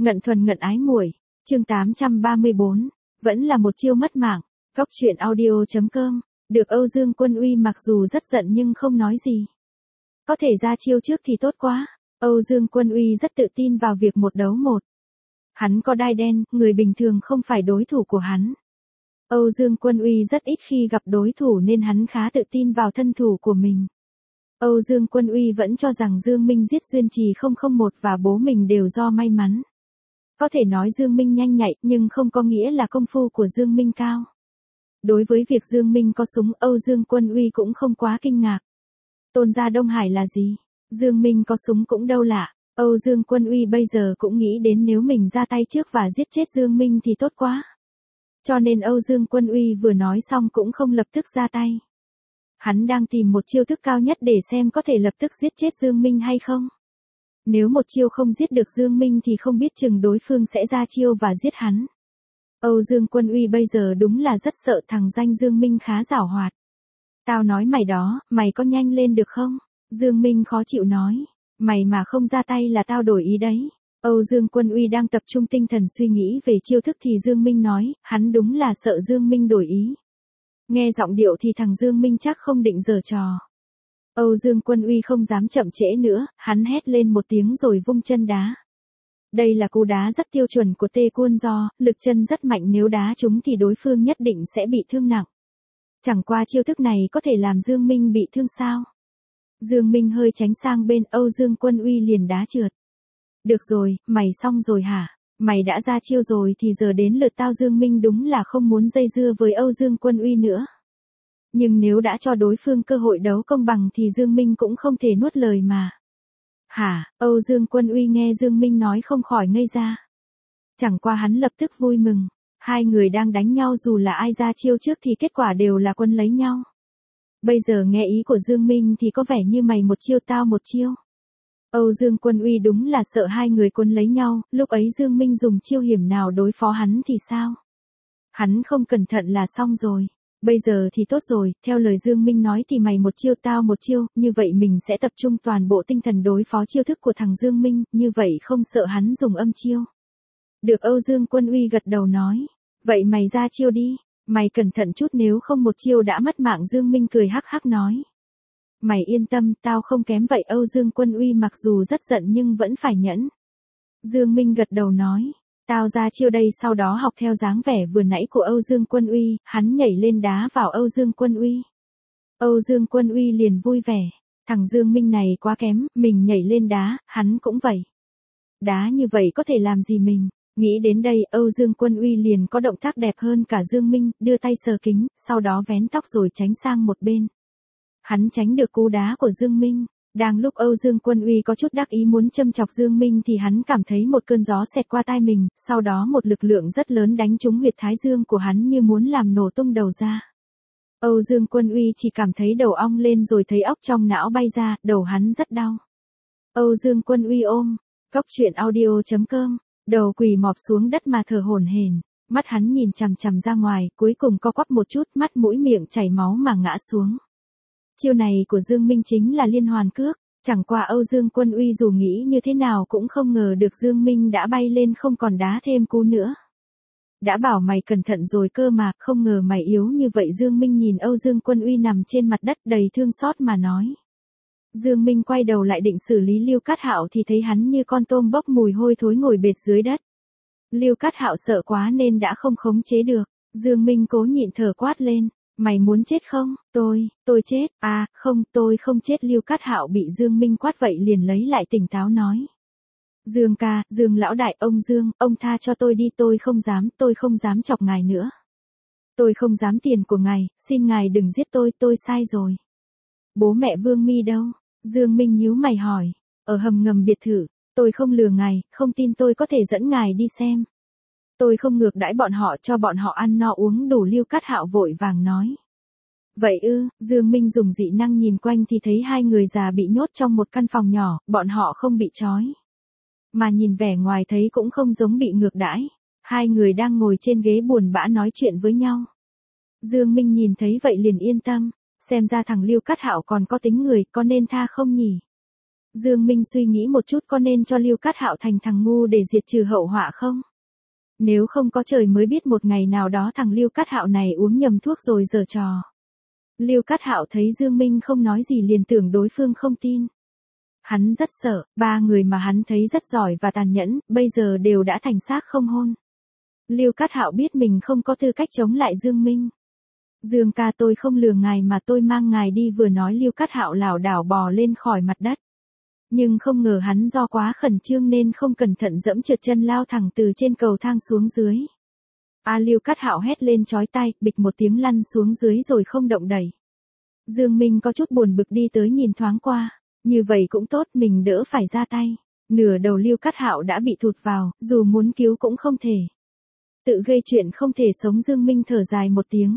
Ngận thuần ngận ái muội, chương 834, vẫn là một chiêu mất mạng. Góc truyện audio.com, được Âu Dương Quân Uy mặc dù rất giận nhưng không nói gì. Có thể ra chiêu trước thì tốt quá. Âu Dương Quân Uy rất tự tin vào việc một đấu một. Hắn có đai đen, người bình thường không phải đối thủ của hắn. Âu Dương Quân Uy rất ít khi gặp đối thủ nên hắn khá tự tin vào thân thủ của mình. Âu Dương Quân Uy vẫn cho rằng Dương Minh giết Duyên Trì 001 và bố mình đều do may mắn. Có thể nói Dương Minh nhanh nhạy nhưng không có nghĩa là công phu của Dương Minh cao. Đối với việc Dương Minh có súng, Âu Dương Quân Uy cũng không quá kinh ngạc. Tôn gia Đông Hải là gì? Dương Minh có súng cũng đâu lạ. Âu Dương Quân Uy bây giờ cũng nghĩ đến nếu mình ra tay trước và giết chết Dương Minh thì tốt quá. Cho nên Âu Dương Quân Uy vừa nói xong cũng không lập tức ra tay. Hắn đang tìm một chiêu thức cao nhất để xem có thể lập tức giết chết Dương Minh hay không. Nếu một chiêu không giết được Dương Minh thì không biết chừng đối phương sẽ ra chiêu và giết hắn. Âu Dương Quân Uy bây giờ đúng là rất sợ thằng danh Dương Minh khá giảo hoạt. Tao nói mày đó, mày có nhanh lên được không? Dương Minh khó chịu nói. Mày mà không ra tay là tao đổi ý đấy. Âu Dương Quân Uy đang tập trung tinh thần suy nghĩ về chiêu thức thì Dương Minh nói, hắn đúng là sợ Dương Minh đổi ý. Nghe giọng điệu thì thằng Dương Minh chắc không định giở trò. Âu Dương Quân Uy không dám chậm trễ nữa, hắn hét lên một tiếng rồi vung chân đá. Đây là cú đá rất tiêu chuẩn của Tê Quân Do, lực chân rất mạnh, nếu đá trúng thì đối phương nhất định sẽ bị thương nặng. Chẳng qua chiêu thức này có thể làm Dương Minh bị thương sao? Dương Minh hơi tránh sang bên, Âu Dương Quân Uy liền đá trượt. Được rồi, mày xong rồi hả? Mày đã ra chiêu rồi thì giờ đến lượt tao. Dương Minh đúng là không muốn dây dưa với Âu Dương Quân Uy nữa. Nhưng nếu đã cho đối phương cơ hội đấu công bằng thì Dương Minh cũng không thể nuốt lời mà. Hả? Âu Dương Quân Uy nghe Dương Minh nói không khỏi ngây ra. Chẳng qua hắn lập tức vui mừng. Hai người đang đánh nhau, dù là ai ra chiêu trước thì kết quả đều là quân lấy nhau. Bây giờ nghe ý của Dương Minh thì có vẻ như mày một chiêu tao một chiêu. Âu Dương Quân Uy đúng là sợ hai người quân lấy nhau, lúc ấy Dương Minh dùng chiêu hiểm nào đối phó hắn thì sao? Hắn không cẩn thận là xong rồi. Bây giờ thì tốt rồi, theo lời Dương Minh nói thì mày một chiêu tao một chiêu, như vậy mình sẽ tập trung toàn bộ tinh thần đối phó chiêu thức của thằng Dương Minh, như vậy không sợ hắn dùng âm chiêu. Được, Âu Dương Quân Uy gật đầu nói. Vậy mày ra chiêu đi, mày cẩn thận chút nếu không một chiêu đã mất mạng. Dương Minh cười hắc hắc nói. Mày yên tâm, tao không kém vậy. Âu Dương Quân Uy mặc dù rất giận nhưng vẫn phải nhẫn. Dương Minh gật đầu nói. Tao ra chiêu đây, sau đó học theo dáng vẻ vừa nãy của Âu Dương Quân Uy, hắn nhảy lên đá vào Âu Dương Quân Uy. Âu Dương Quân Uy liền vui vẻ. Thằng Dương Minh này quá kém, mình nhảy lên đá, hắn cũng vậy. Đá như vậy có thể làm gì mình? Nghĩ đến đây, Âu Dương Quân Uy liền có động tác đẹp hơn cả Dương Minh, đưa tay sờ kính, sau đó vén tóc rồi tránh sang một bên. Hắn tránh được cú đá của Dương Minh. Đang lúc Âu Dương Quân Uy có chút đắc ý muốn châm chọc Dương Minh thì hắn cảm thấy một cơn gió xẹt qua tai mình, sau đó một lực lượng rất lớn đánh trúng huyệt thái dương của hắn như muốn làm nổ tung đầu ra. Âu Dương Quân Uy chỉ cảm thấy đầu ong lên rồi thấy óc trong não bay ra, đầu hắn rất đau. Âu Dương Quân Uy ôm. Góc truyện audio.com, đầu quỳ mọp xuống đất mà thở hổn hển, mắt hắn nhìn chằm chằm ra ngoài, cuối cùng co quắp một chút, mắt mũi miệng chảy máu mà ngã xuống. Chiêu này của Dương Minh chính là liên hoàn cước, chẳng qua Âu Dương Quân Uy dù nghĩ như thế nào cũng không ngờ được Dương Minh đã bay lên không còn đá thêm cú nữa. Đã bảo mày cẩn thận rồi cơ mà, không ngờ mày yếu như vậy. Dương Minh nhìn Âu Dương Quân Uy nằm trên mặt đất đầy thương xót mà nói. Dương Minh quay đầu lại định xử lý Lưu Cát Hạo thì thấy hắn như con tôm bốc mùi hôi thối ngồi bệt dưới đất. Lưu Cát Hạo sợ quá nên đã không khống chế được. Dương Minh cố nhịn thở quát lên. Mày muốn chết không? Tôi chết. À, không, tôi không chết. Lưu Cát Hạo bị Dương Minh quát vậy liền lấy lại tỉnh táo nói. Dương ca, Dương lão đại, ông Dương, ông tha cho tôi đi, tôi không dám chọc ngài nữa. Tôi không dám tiền của ngài, xin ngài đừng giết tôi sai rồi. Bố mẹ Vương Mi đâu? Dương Minh nhíu mày hỏi. Ở hầm ngầm biệt thự, tôi không lừa ngài, không tin tôi có thể dẫn ngài đi xem. Tôi không ngược đãi bọn họ, cho bọn họ ăn no uống đủ. Lưu Cát Hạo vội vàng nói. Vậy ư? Dương Minh dùng dị năng nhìn quanh thì thấy hai người già bị nhốt trong một căn phòng nhỏ, bọn họ không bị trói. Mà nhìn vẻ ngoài thấy cũng không giống bị ngược đãi. Hai người đang ngồi trên ghế buồn bã nói chuyện với nhau. Dương Minh nhìn thấy vậy liền yên tâm, xem ra thằng Lưu Cát Hạo còn có tính người, có nên tha không nhỉ? Dương Minh suy nghĩ một chút có nên cho Lưu Cát Hạo thành thằng ngu để diệt trừ hậu họa không? Nếu không có trời mới biết một ngày nào đó thằng Lưu Cát Hạo này uống nhầm thuốc rồi giở trò. Lưu Cát Hạo thấy Dương Minh không nói gì liền tưởng đối phương không tin. Hắn rất sợ, ba người mà hắn thấy rất giỏi và tàn nhẫn, bây giờ đều đã thành xác không hôn. Lưu Cát Hạo biết mình không có tư cách chống lại Dương Minh. Dương ca, tôi không lừa ngài mà tôi mang ngài đi, vừa nói Lưu Cát Hạo lảo đảo bò lên khỏi mặt đất. Nhưng không ngờ hắn do quá khẩn trương nên không cẩn thận dẫm trượt chân lao thẳng từ trên cầu thang xuống dưới. Lưu Cát Hạo hét lên chói tai, bịch một tiếng lăn xuống dưới rồi không động đậy. Dương Minh có chút buồn bực đi tới nhìn thoáng qua, như vậy cũng tốt, mình đỡ phải ra tay. Nửa đầu Lưu Cát Hạo đã bị thụt vào, dù muốn cứu cũng không thể. Tự gây chuyện không thể sống, Dương Minh thở dài một tiếng.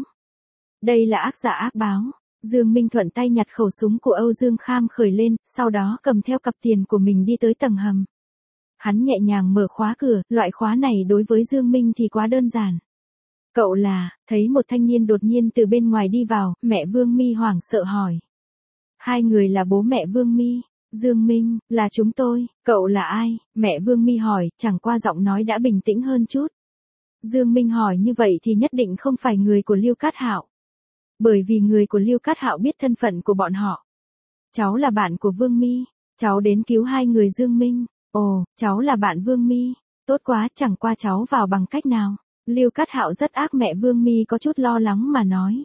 Đây là ác giả ác báo. Dương Minh thuận tay nhặt khẩu súng của Âu Dương Kham khởi lên, sau đó cầm theo cặp tiền của mình đi tới tầng hầm. Hắn nhẹ nhàng mở khóa cửa, loại khóa này đối với Dương Minh thì quá đơn giản. Cậu là, thấy một thanh niên đột nhiên từ bên ngoài đi vào, mẹ Vương Mi hoảng sợ hỏi. Hai người là bố mẹ Vương Mi. Dương Minh, là chúng tôi. Cậu là ai? Mẹ Vương Mi hỏi, chẳng qua giọng nói đã bình tĩnh hơn chút. Dương Minh hỏi như vậy thì nhất định không phải người của Lưu Cát Hạo. Bởi vì người của Lưu Cát Hạo biết thân phận của bọn họ. Cháu là bạn của Vương Mi. Cháu đến cứu hai người. Dương Minh. Ồ, cháu là bạn Vương Mi. Tốt quá, chẳng qua cháu vào bằng cách nào? Lưu Cát Hạo rất ác. Mẹ Vương Mi có chút lo lắng mà nói.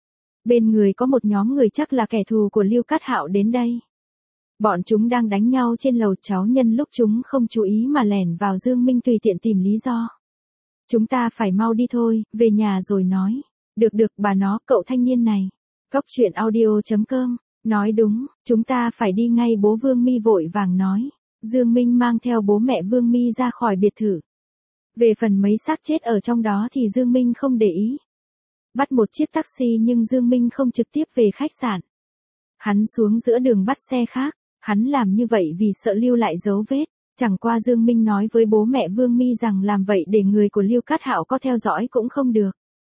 Bên người có một nhóm người chắc là kẻ thù của Lưu Cát Hạo đến đây. Bọn chúng đang đánh nhau trên lầu, cháu nhân lúc chúng không chú ý mà lẻn vào. Dương Minh tùy tiện tìm lý do. Chúng ta phải mau đi thôi, về nhà rồi nói. Được bà nó, cậu thanh niên này. Cóc truyện audio.com, nói đúng, chúng ta phải đi ngay. Bố Vương Mi vội vàng nói. Dương Minh mang theo bố mẹ Vương Mi ra khỏi biệt thự. Về phần mấy xác chết ở trong đó thì Dương Minh không để ý. Bắt một chiếc taxi nhưng Dương Minh không trực tiếp về khách sạn. Hắn xuống giữa đường bắt xe khác, hắn làm như vậy vì sợ lưu lại dấu vết. Chẳng qua Dương Minh nói với bố mẹ Vương Mi rằng làm vậy để người của Lưu Cát Hạo có theo dõi cũng không được.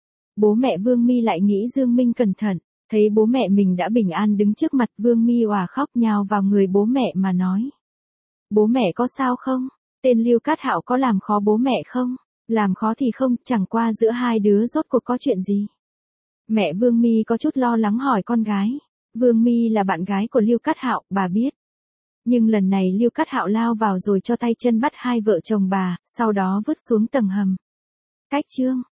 Bố mẹ Vương Mi lại nghĩ Dương Minh cẩn thận, thấy bố mẹ mình đã bình an đứng trước mặt, Vương Mi òa khóc nhào vào người bố mẹ mà nói. Bố mẹ có sao không? Tên Lưu Cát Hạo có làm khó bố mẹ không? Làm khó thì không, chẳng qua giữa hai đứa rốt cuộc có chuyện gì? Mẹ Vương Mi có chút lo lắng hỏi con gái. Vương Mi là bạn gái của Lưu Cát Hạo, bà biết. Nhưng lần này Lưu Cát Hạo lao vào rồi cho tay chân bắt hai vợ chồng bà, sau đó vứt xuống tầng hầm. Cách chương